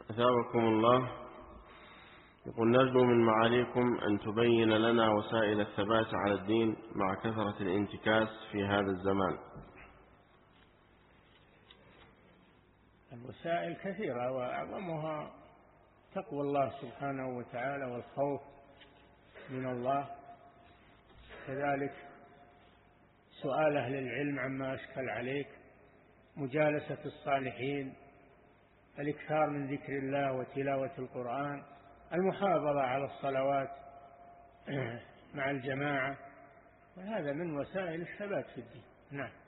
أثابكم الله. يقول: نرجو من معاليكم أن تبين لنا وسائل الثبات على الدين مع كثرة الانتكاس في هذا الزمان. الوسائل كثيرة، وأعظمها تقوى الله سبحانه وتعالى والخوف من الله، كذلك سؤال أهل العلم عما أشكل عليك، مجالسة الصالحين، الإكثار من ذكر الله وتلاوة القرآن، المحافظة على الصلوات مع الجماعة، وهذا من وسائل الثبات في الدين. نعم.